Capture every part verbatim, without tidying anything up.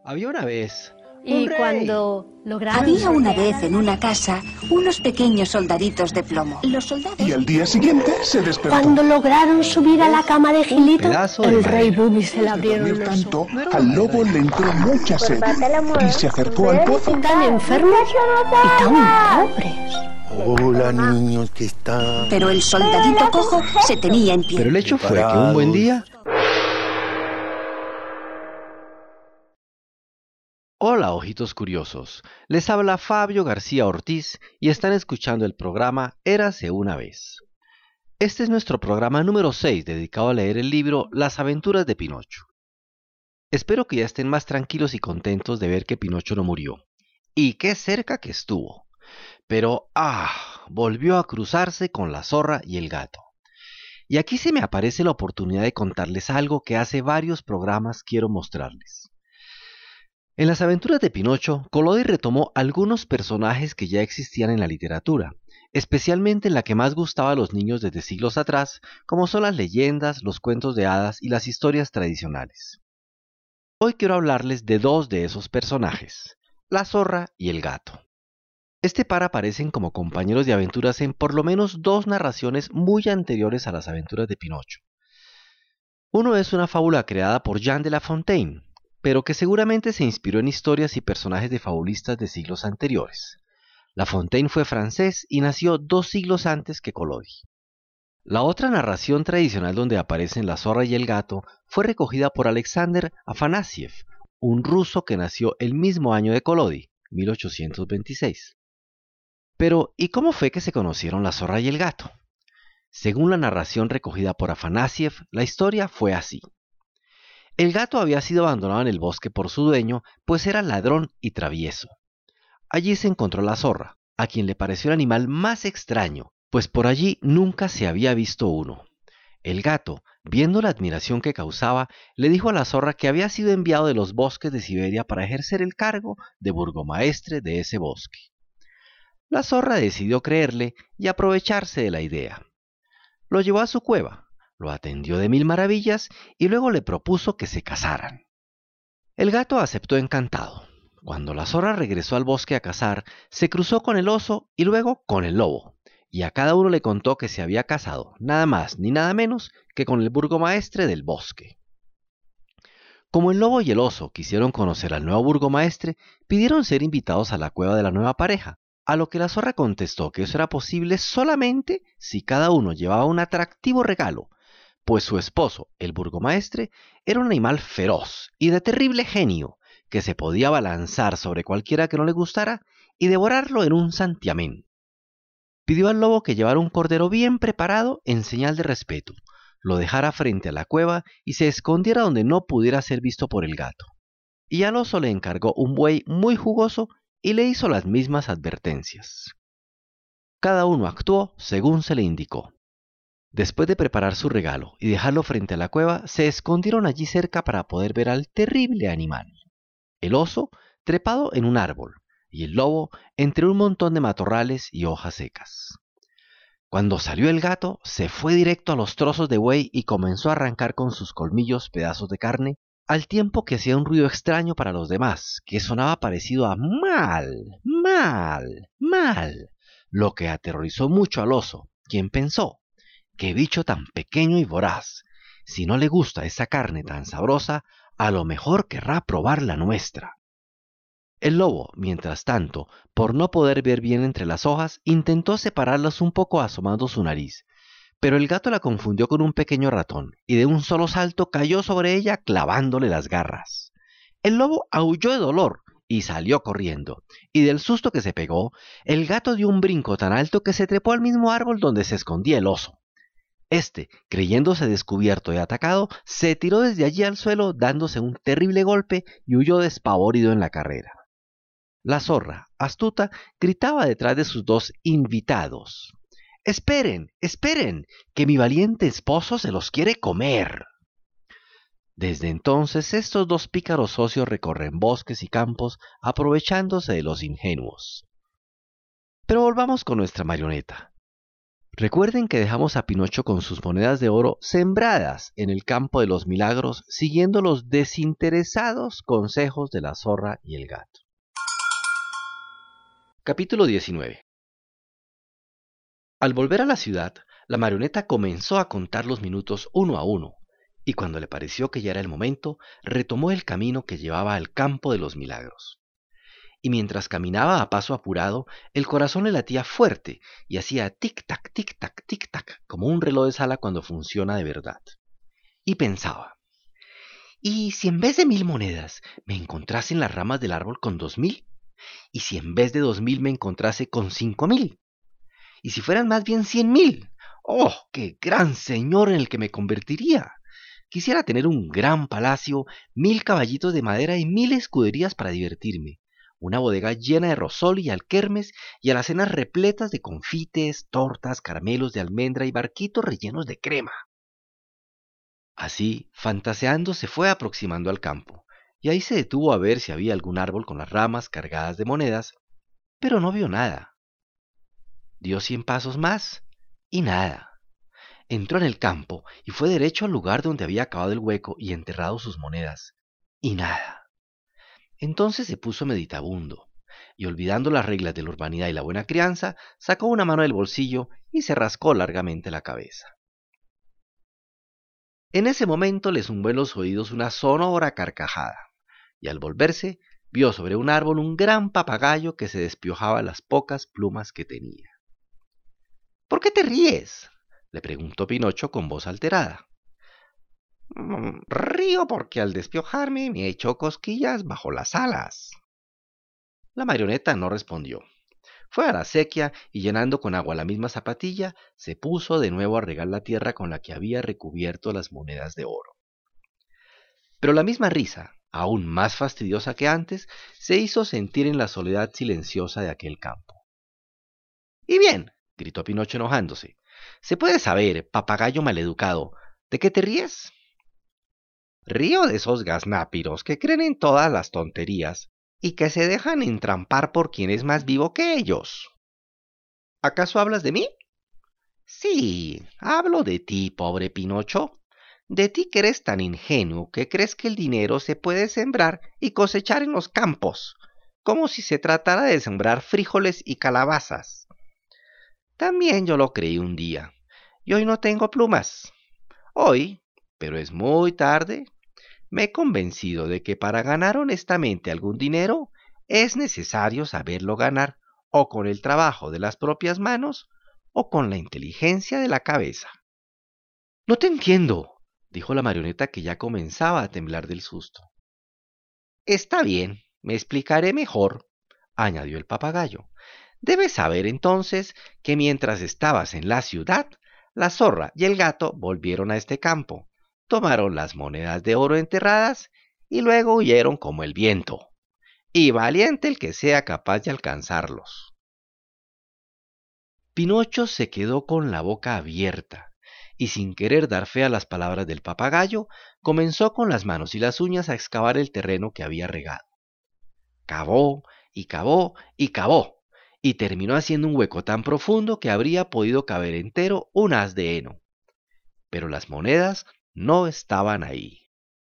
Había una vez un Y rey. cuando lograron... Había una vez en una casa unos pequeños soldaditos de plomo. Los soldados... Y al día siguiente se despertó. Cuando lograron subir a la cama de Gilito, pedazo de el rey madera. Booby se le abrieron Dormir los tanto, ojos. No era al una lobo verdad. le entró mucha sed y se acercó al pozo. Tan enfermos y tan pobres. Hola niños, ¿qué están? Pero el soldadito cojo se tenía en pie. Pero el hecho fue que un buen día... Hola, ojitos curiosos. Les habla Fabio García Ortiz y están escuchando el programa Érase una vez. Este es nuestro programa número seis dedicado a leer el libro Las aventuras de Pinocho. Espero que ya estén más tranquilos y contentos de ver que Pinocho no murió. Y qué cerca que estuvo. Pero, ah, volvió a cruzarse con la zorra y el gato. Y aquí se me aparece la oportunidad de contarles algo que hace varios programas quiero mostrarles. En las aventuras de Pinocho, Collodi retomó algunos personajes que ya existían en la literatura, especialmente en la que más gustaba a los niños desde siglos atrás, como son las leyendas, los cuentos de hadas y las historias tradicionales. Hoy quiero hablarles de dos de esos personajes, la zorra y el gato. Este par aparecen como compañeros de aventuras en por lo menos dos narraciones muy anteriores a las aventuras de Pinocho. Uno es una fábula creada por Jean de La Fontaine, pero que seguramente se inspiró en historias y personajes de fabulistas de siglos anteriores. La Fontaine fue francés y nació dos siglos antes que Collodi. La otra narración tradicional donde aparecen la zorra y el gato fue recogida por Alexander Afanasiev, un ruso que nació el mismo año de Collodi, mil ochocientos veintiséis. Pero, ¿y cómo fue que se conocieron la zorra y el gato? Según la narración recogida por Afanasiev, la historia fue así. El gato había sido abandonado en el bosque por su dueño, pues era ladrón y travieso. Allí se encontró la zorra, a quien le pareció el animal más extraño, pues por allí nunca se había visto uno. El gato, viendo la admiración que causaba, le dijo a la zorra que había sido enviado de los bosques de Siberia para ejercer el cargo de burgomaestre de ese bosque. La zorra decidió creerle y aprovecharse de la idea. Lo llevó a su cueva, lo atendió de mil maravillas y luego le propuso que se casaran. El gato aceptó encantado. Cuando la zorra regresó al bosque a cazar, se cruzó con el oso y luego con el lobo, y a cada uno le contó que se había casado, nada más ni nada menos que con el burgomaestre del bosque. Como el lobo y el oso quisieron conocer al nuevo burgomaestre, pidieron ser invitados a la cueva de la nueva pareja, a lo que la zorra contestó que eso era posible solamente si cada uno llevaba un atractivo regalo, pues su esposo, el burgomaestre, era un animal feroz y de terrible genio, que se podía abalanzar sobre cualquiera que no le gustara y devorarlo en un santiamén. Pidió al lobo que llevara un cordero bien preparado en señal de respeto, lo dejara frente a la cueva y se escondiera donde no pudiera ser visto por el gato. Y al oso le encargó un buey muy jugoso y le hizo las mismas advertencias. Cada uno actuó según se le indicó. Después de preparar su regalo y dejarlo frente a la cueva, se escondieron allí cerca para poder ver al terrible animal. El oso trepado en un árbol y el lobo entre un montón de matorrales y hojas secas. Cuando salió el gato, se fue directo a los trozos de buey y comenzó a arrancar con sus colmillos pedazos de carne, al tiempo que hacía un ruido extraño para los demás, que sonaba parecido a mal, mal, mal, lo que aterrorizó mucho al oso, quien pensó: ¡qué bicho tan pequeño y voraz! Si no le gusta esa carne tan sabrosa, a lo mejor querrá probar la nuestra. El lobo, mientras tanto, por no poder ver bien entre las hojas, intentó separarlas un poco asomando su nariz, pero el gato la confundió con un pequeño ratón, y de un solo salto cayó sobre ella clavándole las garras. El lobo aulló de dolor y salió corriendo, y del susto que se pegó, el gato dio un brinco tan alto que se trepó al mismo árbol donde se escondía el oso. Este, creyéndose descubierto y atacado, se tiró desde allí al suelo dándose un terrible golpe y huyó despavorido en la carrera. La zorra, astuta, gritaba detrás de sus dos invitados: ¡esperen, esperen, que mi valiente esposo se los quiere comer! Desde entonces estos dos pícaros socios recorren bosques y campos aprovechándose de los ingenuos. Pero volvamos con nuestra marioneta. Recuerden que dejamos a Pinocho con sus monedas de oro sembradas en el campo de los milagros, siguiendo los desinteresados consejos de la zorra y el gato. Capítulo diecinueve. Al volver a la ciudad, la marioneta comenzó a contar los minutos uno a uno, y cuando le pareció que ya era el momento, retomó el camino que llevaba al campo de los milagros. Y mientras caminaba a paso apurado, el corazón le latía fuerte y hacía tic-tac, tic-tac, tic-tac, como un reloj de sala cuando funciona de verdad. Y pensaba, ¿y si en vez de mil monedas me encontrase en las ramas del árbol con dos mil? ¿Y si en vez de dos mil me encontrase con cinco mil? ¿Y si fueran más bien cien mil? ¡Oh, qué gran señor en el que me convertiría! Quisiera tener un gran palacio, mil caballitos de madera y mil escuderías para divertirme, una bodega llena de rosol y alquermes y alacenas repletas de confites, tortas, caramelos de almendra y barquitos rellenos de crema. Así, fantaseando, se fue aproximando al campo, y ahí se detuvo a ver si había algún árbol con las ramas cargadas de monedas, pero no vio nada. Dio cien pasos más, y nada. Entró en el campo y fue derecho al lugar donde había cavado el hueco y enterrado sus monedas, y nada. Entonces se puso meditabundo, y olvidando las reglas de la urbanidad y la buena crianza, sacó una mano del bolsillo y se rascó largamente la cabeza. En ese momento le zumbó en los oídos una sonora carcajada, y al volverse, vio sobre un árbol un gran papagayo que se despiojaba las pocas plumas que tenía. ¿Por qué te ríes?, le preguntó Pinocho con voz alterada. Río porque al despiojarme me echó cosquillas bajo las alas. La marioneta no respondió. Fue a la acequia y llenando con agua la misma zapatilla, se puso de nuevo a regar la tierra con la que había recubierto las monedas de oro. Pero la misma risa, aún más fastidiosa que antes, se hizo sentir en la soledad silenciosa de aquel campo. —Y bien —gritó Pinocho enojándose—, ¿se puede saber, papagayo maleducado, de qué te ríes? Río de esos gaznápiros que creen en todas las tonterías y que se dejan entrampar por quien es más vivo que ellos. ¿Acaso hablas de mí? Sí, hablo de ti, pobre Pinocho. De ti que eres tan ingenuo que crees que el dinero se puede sembrar y cosechar en los campos, como si se tratara de sembrar frijoles y calabazas. También yo lo creí un día, y hoy no tengo plumas. Hoy, pero es muy tarde, me he convencido de que para ganar honestamente algún dinero es necesario saberlo ganar o con el trabajo de las propias manos o con la inteligencia de la cabeza. No te entiendo, dijo la marioneta que ya comenzaba a temblar del susto. Está bien, me explicaré mejor, añadió el papagayo. Debes saber entonces que mientras estabas en la ciudad, la zorra y el gato volvieron a este campo, tomaron las monedas de oro enterradas y luego huyeron como el viento. Y valiente el que sea capaz de alcanzarlos. Pinocho se quedó con la boca abierta y sin querer dar fe a las palabras del papagayo, comenzó con las manos y las uñas a excavar el terreno que había regado. Cavó y cavó y cavó, y terminó haciendo un hueco tan profundo que habría podido caber entero un haz de heno. Pero las monedas no estaban ahí.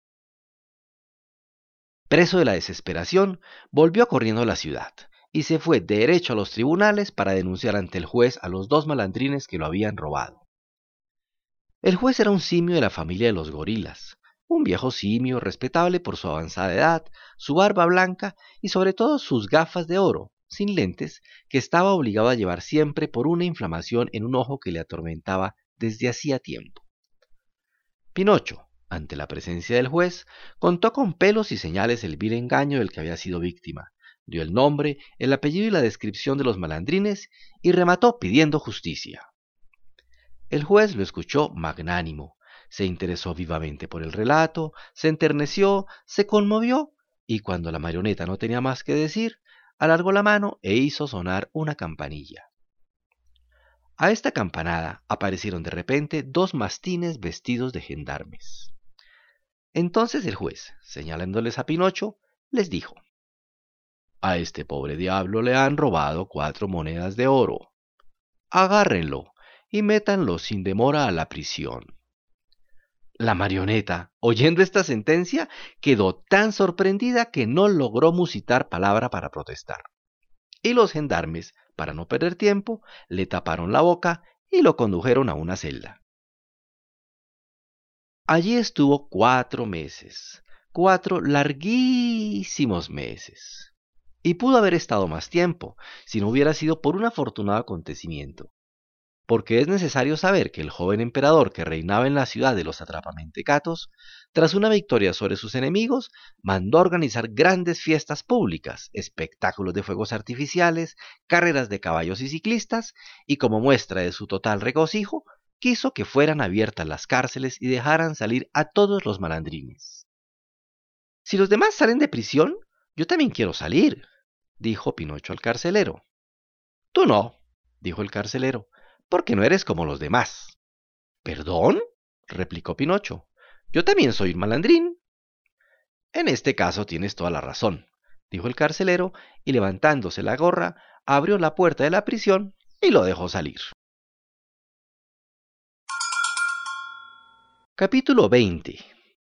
Preso de la desesperación, volvió corriendo a la ciudad y se fue derecho a los tribunales para denunciar ante el juez a los dos malandrines que lo habían robado. El juez era un simio de la familia de los gorilas, un viejo simio respetable por su avanzada edad, su barba blanca y sobre todo sus gafas de oro, sin lentes, que estaba obligado a llevar siempre por una inflamación en un ojo que le atormentaba desde hacía tiempo. Pinocho, ante la presencia del juez, contó con pelos y señales el vil engaño del que había sido víctima, dio el nombre, el apellido y la descripción de los malandrines y remató pidiendo justicia. El juez lo escuchó magnánimo, se interesó vivamente por el relato, se enterneció, se conmovió y cuando la marioneta no tenía más que decir, alargó la mano e hizo sonar una campanilla. A esta campanada aparecieron de repente dos mastines vestidos de gendarmes. Entonces el juez, señalándoles a Pinocho, les dijo: «A este pobre diablo le han robado cuatro monedas de oro. Agárrenlo y métanlo sin demora a la prisión. La marioneta, oyendo esta sentencia, quedó tan sorprendida que no logró musitar palabra para protestar. Y los gendarmes, para no perder tiempo, le taparon la boca y lo condujeron a una celda. Allí estuvo cuatro meses, cuatro larguísimos meses. Y pudo haber estado más tiempo, si no hubiera sido por un afortunado acontecimiento. Porque es necesario saber que el joven emperador que reinaba en la ciudad de los atrapamentecatos, tras una victoria sobre sus enemigos, mandó organizar grandes fiestas públicas, espectáculos de fuegos artificiales, carreras de caballos y ciclistas, y como muestra de su total regocijo, quiso que fueran abiertas las cárceles y dejaran salir a todos los malandrines. «Si los demás salen de prisión, yo también quiero salir», dijo Pinocho al carcelero. «Tú no», dijo el carcelero, «porque no eres como los demás». «¿Perdón?», replicó Pinocho, «yo también soy un malandrín». «En este caso tienes toda la razón», dijo el carcelero, y levantándose la gorra, abrió la puerta de la prisión y lo dejó salir. Capítulo veinte.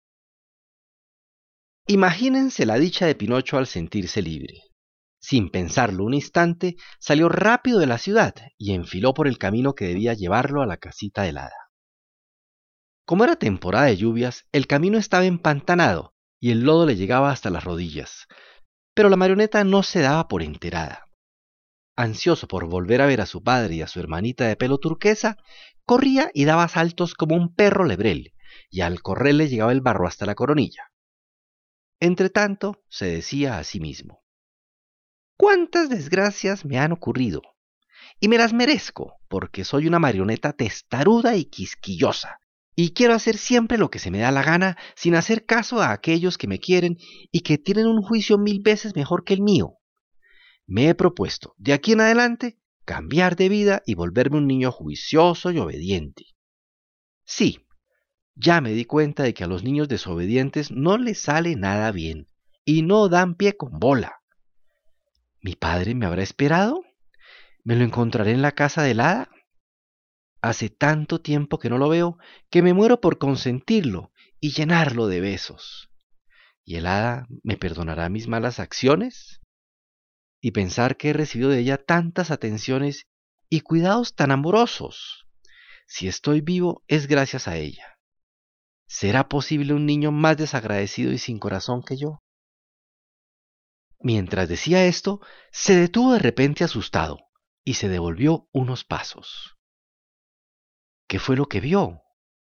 Imagínense la dicha de Pinocho al sentirse libre. Sin pensarlo un instante, salió rápido de la ciudad y enfiló por el camino que debía llevarlo a la casita del hada. Como era temporada de lluvias, el camino estaba empantanado y el lodo le llegaba hasta las rodillas, pero la marioneta no se daba por enterada. Ansioso por volver a ver a su padre y a su hermanita de pelo turquesa, corría y daba saltos como un perro lebrel, y al correr le llegaba el barro hasta la coronilla. Entretanto, se decía a sí mismo: «¿Cuántas desgracias me han ocurrido? Y me las merezco, porque soy una marioneta testaruda y quisquillosa, y quiero hacer siempre lo que se me da la gana, sin hacer caso a aquellos que me quieren y que tienen un juicio mil veces mejor que el mío. Me he propuesto, de aquí en adelante, cambiar de vida y volverme un niño juicioso y obediente. Sí, ya me di cuenta de que a los niños desobedientes no les sale nada bien, y no dan pie con bola. ¿Mi padre me habrá esperado? ¿Me lo encontraré en la casa del hada? Hace tanto tiempo que no lo veo que me muero por consentirlo y llenarlo de besos. ¿Y el hada me perdonará mis malas acciones? Y pensar que he recibido de ella tantas atenciones y cuidados tan amorosos. Si estoy vivo es gracias a ella. ¿Será posible un niño más desagradecido y sin corazón que yo?». Mientras decía esto, se detuvo de repente asustado y se devolvió unos pasos. ¿Qué fue lo que vio?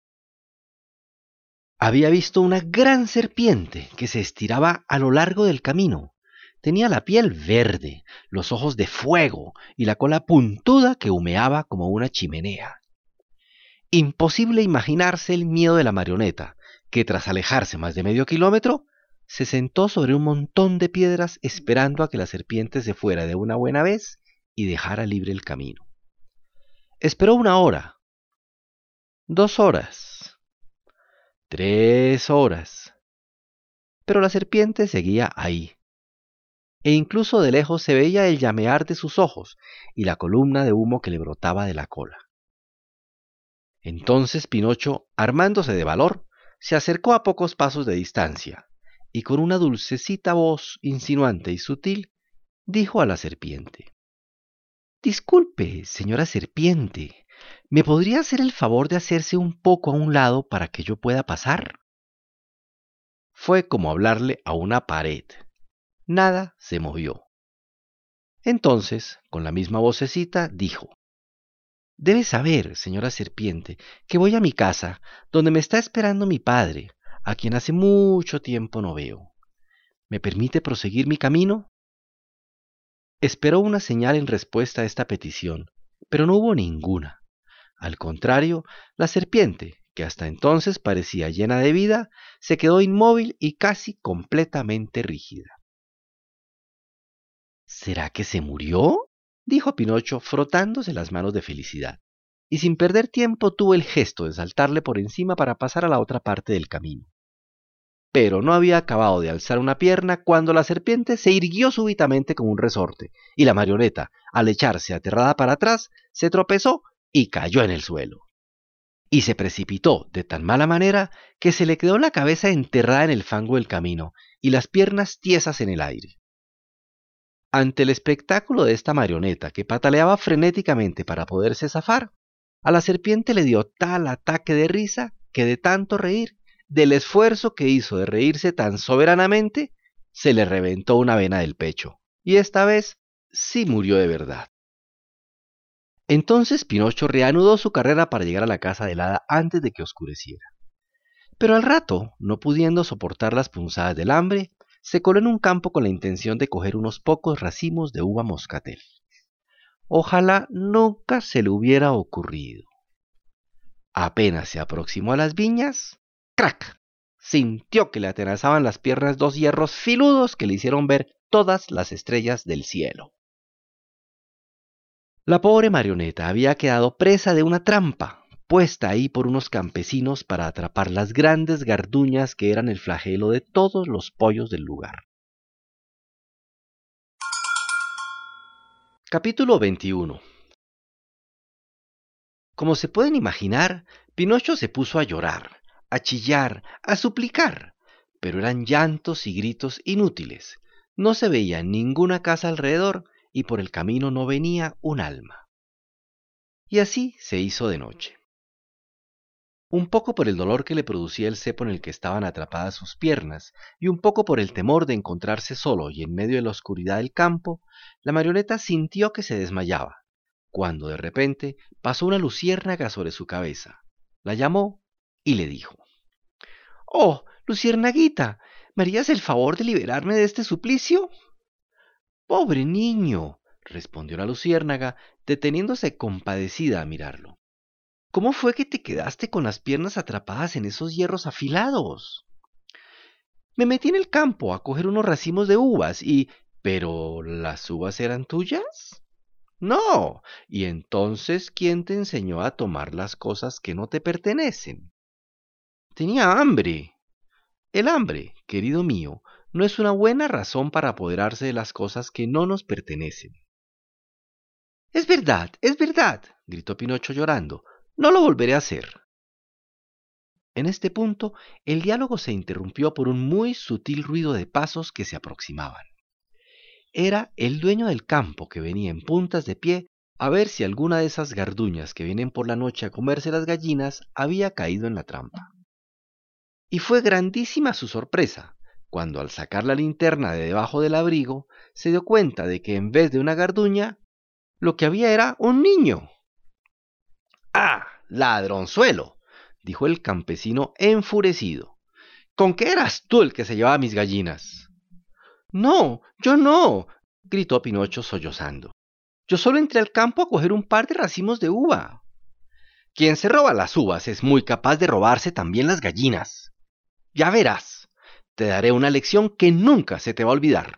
Había visto una gran serpiente que se estiraba a lo largo del camino. Tenía la piel verde, los ojos de fuego y la cola puntuda que humeaba como una chimenea. Imposible imaginarse el miedo de la marioneta, que tras alejarse más de medio kilómetro, se sentó sobre un montón de piedras esperando a que la serpiente se fuera de una buena vez y dejara libre el camino. Esperó una hora, dos horas, tres horas, pero la serpiente seguía ahí, e incluso de lejos se veía el llamear de sus ojos y la columna de humo que le brotaba de la cola. Entonces Pinocho, armándose de valor, se acercó a pocos pasos de distancia, y con una dulcecita voz insinuante y sutil, dijo a la serpiente: «Disculpe, señora serpiente, ¿me podría hacer el favor de hacerse un poco a un lado para que yo pueda pasar?». Fue como hablarle a una pared. Nada se movió. Entonces, con la misma vocecita, dijo: «Debe saber, señora serpiente, que voy a mi casa, donde me está esperando mi padre, a quien hace mucho tiempo no veo. ¿Me permite proseguir mi camino?». Esperó una señal en respuesta a esta petición, pero no hubo ninguna. Al contrario, la serpiente, que hasta entonces parecía llena de vida, se quedó inmóvil y casi completamente rígida. «¿Será que se murió?», dijo Pinocho, frotándose las manos de felicidad, y sin perder tiempo tuvo el gesto de saltarle por encima para pasar a la otra parte del camino. Pero no había acabado de alzar una pierna cuando la serpiente se irguió súbitamente como un resorte, y la marioneta, al echarse aterrada para atrás, se tropezó y cayó en el suelo. Y se precipitó de tan mala manera que se le quedó la cabeza enterrada en el fango del camino y las piernas tiesas en el aire. Ante el espectáculo de esta marioneta que pataleaba frenéticamente para poderse zafar, a la serpiente le dio tal ataque de risa que de tanto reír, del esfuerzo que hizo de reírse tan soberanamente, se le reventó una vena del pecho, y esta vez sí murió de verdad. Entonces Pinocho reanudó su carrera para llegar a la casa del hada antes de que oscureciera. Pero al rato, no pudiendo soportar las punzadas del hambre, se coló en un campo con la intención de coger unos pocos racimos de uva moscatel. Ojalá nunca se le hubiera ocurrido. Apenas se aproximó a las viñas, ¡crac! Sintió que le atenazaban las piernas dos hierros filudos que le hicieron ver todas las estrellas del cielo. La pobre marioneta había quedado presa de una trampa, puesta ahí por unos campesinos para atrapar las grandes garduñas que eran el flagelo de todos los pollos del lugar. Capítulo veintiuno. Como se pueden imaginar, Pinocho se puso a llorar, a chillar, a suplicar, pero eran llantos y gritos inútiles. No se veía ninguna casa alrededor y por el camino no venía un alma. Y así se hizo de noche. Un poco por el dolor que le producía el cepo en el que estaban atrapadas sus piernas, y un poco por el temor de encontrarse solo y en medio de la oscuridad del campo, la marioneta sintió que se desmayaba, cuando de repente pasó una luciérnaga sobre su cabeza. La llamó y le dijo: «Oh, luciérnaguita, ¿me harías el favor de liberarme de este suplicio?» «Pobre niño», respondió la luciérnaga, deteniéndose compadecida a mirarlo. «¿Cómo fue que te quedaste con las piernas atrapadas en esos hierros afilados?» «Me metí en el campo a coger unos racimos de uvas y... ¿Pero las uvas eran tuyas?» «No. ¿Y entonces quién te enseñó a tomar las cosas que no te pertenecen?» «Tenía hambre». «El hambre, querido mío, no es una buena razón para apoderarse de las cosas que no nos pertenecen». «Es verdad, es verdad», gritó Pinocho llorando. «No lo volveré a hacer». En este punto, el diálogo se interrumpió por un muy sutil ruido de pasos que se aproximaban. Era el dueño del campo que venía en puntas de pie a ver si alguna de esas garduñas que vienen por la noche a comerse las gallinas había caído en la trampa. Y fue grandísima su sorpresa, cuando al sacar la linterna de debajo del abrigo, se dio cuenta de que en vez de una garduña, lo que había era un niño. «¡Ah, ladronzuelo!», dijo el campesino enfurecido. «¿Con qué eras tú el que se llevaba mis gallinas?» «No, yo no», gritó Pinocho sollozando. «Yo solo entré al campo a coger un par de racimos de uva». «Quien se roba las uvas es muy capaz de robarse también las gallinas. Ya verás, te daré una lección que nunca se te va a olvidar».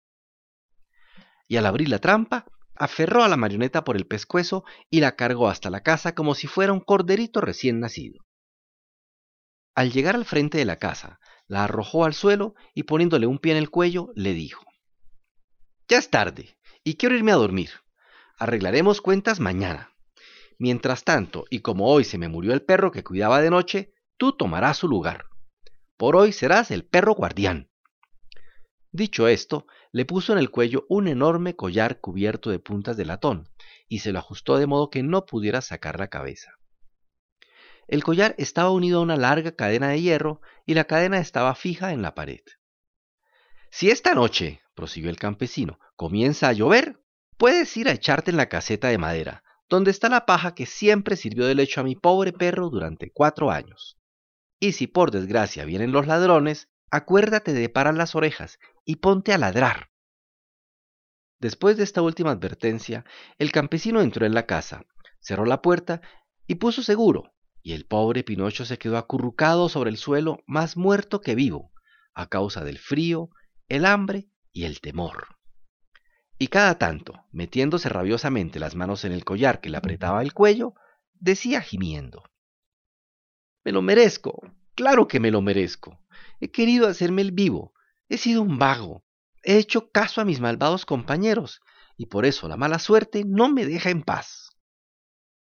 Y al abrir la trampa, aferró a la marioneta por el pescuezo y la cargó hasta la casa como si fuera un corderito recién nacido. Al llegar al frente de la casa, la arrojó al suelo y poniéndole un pie en el cuello, le dijo: «Ya es tarde y quiero irme a dormir. Arreglaremos cuentas mañana. Mientras tanto, y como hoy se me murió el perro que cuidaba de noche, tú tomarás su lugar. Por hoy serás el perro guardián». Dicho esto, le puso en el cuello un enorme collar cubierto de puntas de latón y se lo ajustó de modo que no pudiera sacar la cabeza. El collar estaba unido a una larga cadena de hierro y la cadena estaba fija en la pared. «Si esta noche», prosiguió el campesino, «comienza a llover, puedes ir a echarte en la caseta de madera, donde está la paja que siempre sirvió de lecho a mi pobre perro durante cuatro años. Y si por desgracia vienen los ladrones, acuérdate de parar las orejas y ponte a ladrar». Después de esta última advertencia, el campesino entró en la casa, cerró la puerta y puso seguro, y el pobre Pinocho se quedó acurrucado sobre el suelo más muerto que vivo, a causa del frío, el hambre y el temor. Y cada tanto, metiéndose rabiosamente las manos en el collar que le apretaba el cuello, decía gimiendo: «Me lo merezco, claro que me lo merezco. He querido hacerme el vivo, he sido un vago, he hecho caso a mis malvados compañeros, y por eso la mala suerte no me deja en paz».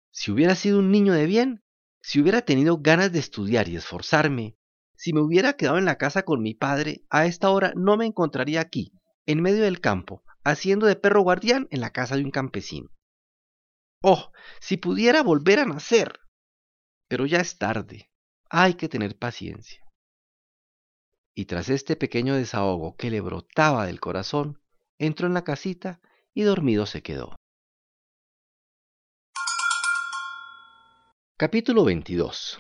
Si hubiera sido un niño de bien, si hubiera tenido ganas de estudiar y esforzarme, si me hubiera quedado en la casa con mi padre, a esta hora no me encontraría aquí, en medio del campo, haciendo de perro guardián en la casa de un campesino. ¡Oh, si pudiera volver a nacer! Pero ya es tarde, hay que tener paciencia. Y tras este pequeño desahogo que le brotaba del corazón, entró en la casita y dormido se quedó. Capítulo veintidós.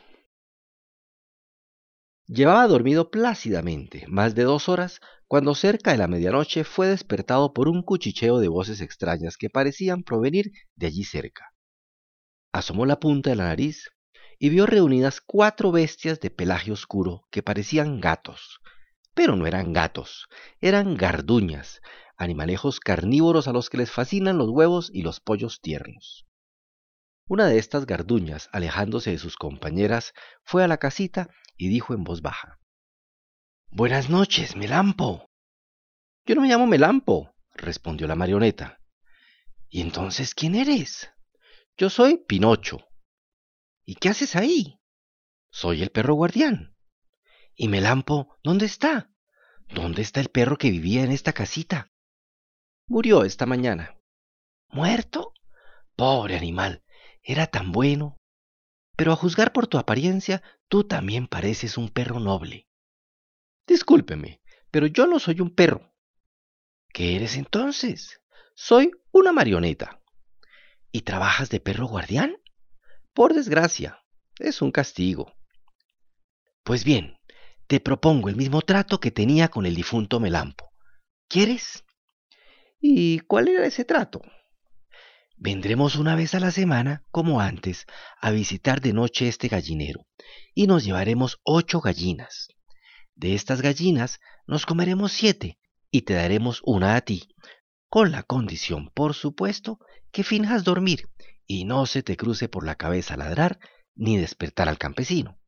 Llevaba dormido plácidamente más de dos horas cuando cerca de la medianoche fue despertado por un cuchicheo de voces extrañas que parecían provenir de allí cerca. Asomó la punta de la nariz y vio reunidas cuatro bestias de pelaje oscuro que parecían gatos, pero no eran gatos, eran garduñas, animalejos carnívoros a los que les fascinan los huevos y los pollos tiernos. Una de estas garduñas, alejándose de sus compañeras, fue a la casita y dijo en voz baja: «Buenas noches, Melampo». «Yo no me llamo Melampo», respondió la marioneta. «¿Y entonces quién eres?» «Yo soy Pinocho». «¿Y qué haces ahí?» «Soy el perro guardián». «¿Y Melampo dónde está? ¿Dónde está el perro que vivía en esta casita?» «Murió esta mañana». «¿Muerto? Pobre animal, era tan bueno. Pero a juzgar por tu apariencia, tú también pareces un perro noble». «Discúlpeme, pero yo no soy un perro». «¿Qué eres entonces?» «Soy una marioneta». «¿Y trabajas de perro guardián?» «Por desgracia, es un castigo». «Pues bien, te propongo el mismo trato que tenía con el difunto Melampo. ¿Quieres?» «¿Y cuál era ese trato?» «Vendremos una vez a la semana, como antes, a visitar de noche este gallinero, y nos llevaremos ocho gallinas. De estas gallinas nos comeremos siete, y te daremos una a ti, con la condición, por supuesto, que finjas dormir, y no se te cruce por la cabeza ladrar, ni despertar al campesino».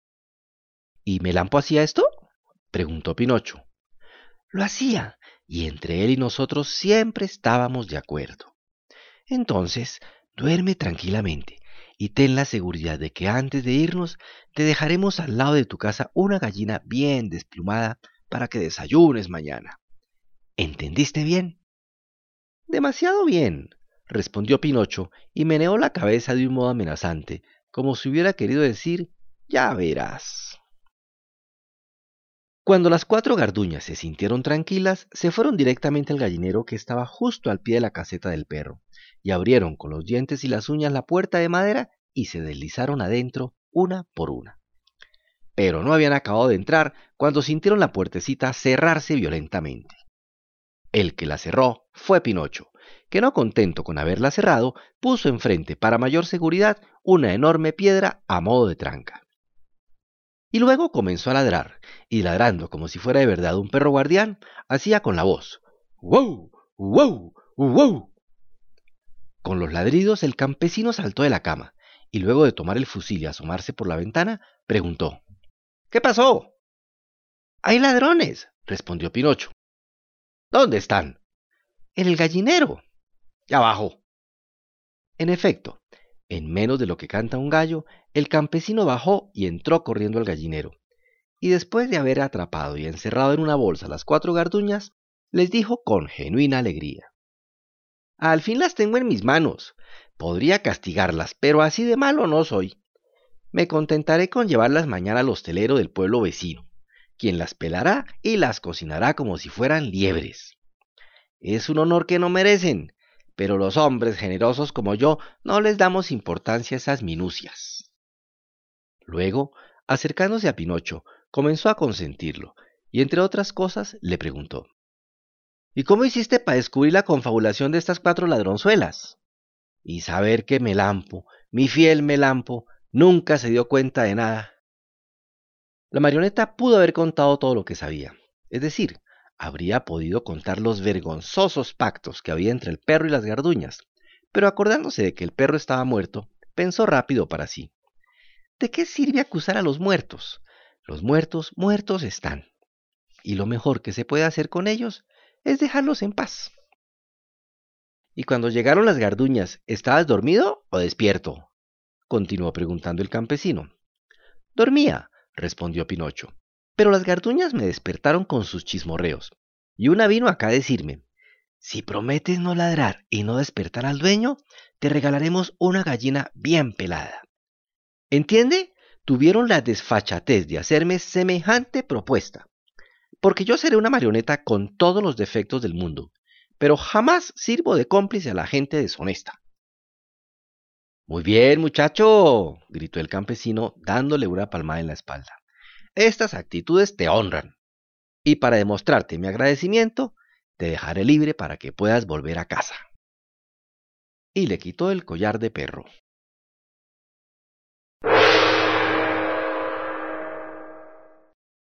«¿Y Melampo hacía esto?», preguntó Pinocho. «Lo hacía, y entre él y nosotros siempre estábamos de acuerdo. Entonces, duerme tranquilamente y ten la seguridad de que antes de irnos te dejaremos al lado de tu casa una gallina bien desplumada para que desayunes mañana. ¿Entendiste bien?» «Demasiado bien», respondió Pinocho y meneó la cabeza de un modo amenazante, como si hubiera querido decir: «Ya verás». Cuando las cuatro garduñas se sintieron tranquilas, se fueron directamente al gallinero que estaba justo al pie de la caseta del perro, y abrieron con los dientes y las uñas la puerta de madera y se deslizaron adentro una por una. Pero no habían acabado de entrar cuando sintieron la puertecita cerrarse violentamente. El que la cerró fue Pinocho, que no contento con haberla cerrado, puso enfrente para mayor seguridad una enorme piedra a modo de tranca. Y luego comenzó a ladrar, y ladrando como si fuera de verdad un perro guardián, hacía con la voz: «¡Wow! ¡Wow! ¡Wow!». Con los ladridos el campesino saltó de la cama, y luego de tomar el fusil y asomarse por la ventana, preguntó: «¿Qué pasó?». «Hay ladrones», respondió Pinocho. «¿Dónde están?». «En el gallinero». «Ya abajo». En efecto, en menos de lo que canta un gallo, el campesino bajó y entró corriendo al gallinero, y después de haber atrapado y encerrado en una bolsa las cuatro garduñas, les dijo con genuina alegría: «Al fin las tengo en mis manos. Podría castigarlas, pero así de malo no soy. Me contentaré con llevarlas mañana al hostelero del pueblo vecino, quien las pelará y las cocinará como si fueran liebres. Es un honor que no merecen, pero los hombres generosos como yo no les damos importancia a esas minucias». Luego, acercándose a Pinocho, comenzó a consentirlo, y entre otras cosas le preguntó: «¿Y cómo hiciste para descubrir la confabulación de estas cuatro ladronzuelas? Y saber que Melampo, mi fiel Melampo, nunca se dio cuenta de nada». La marioneta pudo haber contado todo lo que sabía, es decir, habría podido contar los vergonzosos pactos que había entre el perro y las garduñas, pero acordándose de que el perro estaba muerto, pensó rápido para sí: ¿de qué sirve acusar a los muertos? Los muertos, muertos están, y lo mejor que se puede hacer con ellos es dejarlos en paz. «¿Y cuando llegaron las garduñas, estabas dormido o despierto?», continuó preguntando el campesino. Dormía, respondió Pinocho, pero las garduñas me despertaron con sus chismorreos, y una vino acá a decirme, si prometes no ladrar y no despertar al dueño, te regalaremos una gallina bien pelada. ¿Entiende? Tuvieron la desfachatez de hacerme semejante propuesta, porque yo seré una marioneta con todos los defectos del mundo, pero jamás sirvo de cómplice a la gente deshonesta. Muy bien, muchacho, gritó el campesino dándole una palmada en la espalda. Estas actitudes te honran, y para demostrarte mi agradecimiento, te dejaré libre para que puedas volver a casa. Y le quitó el collar de perro.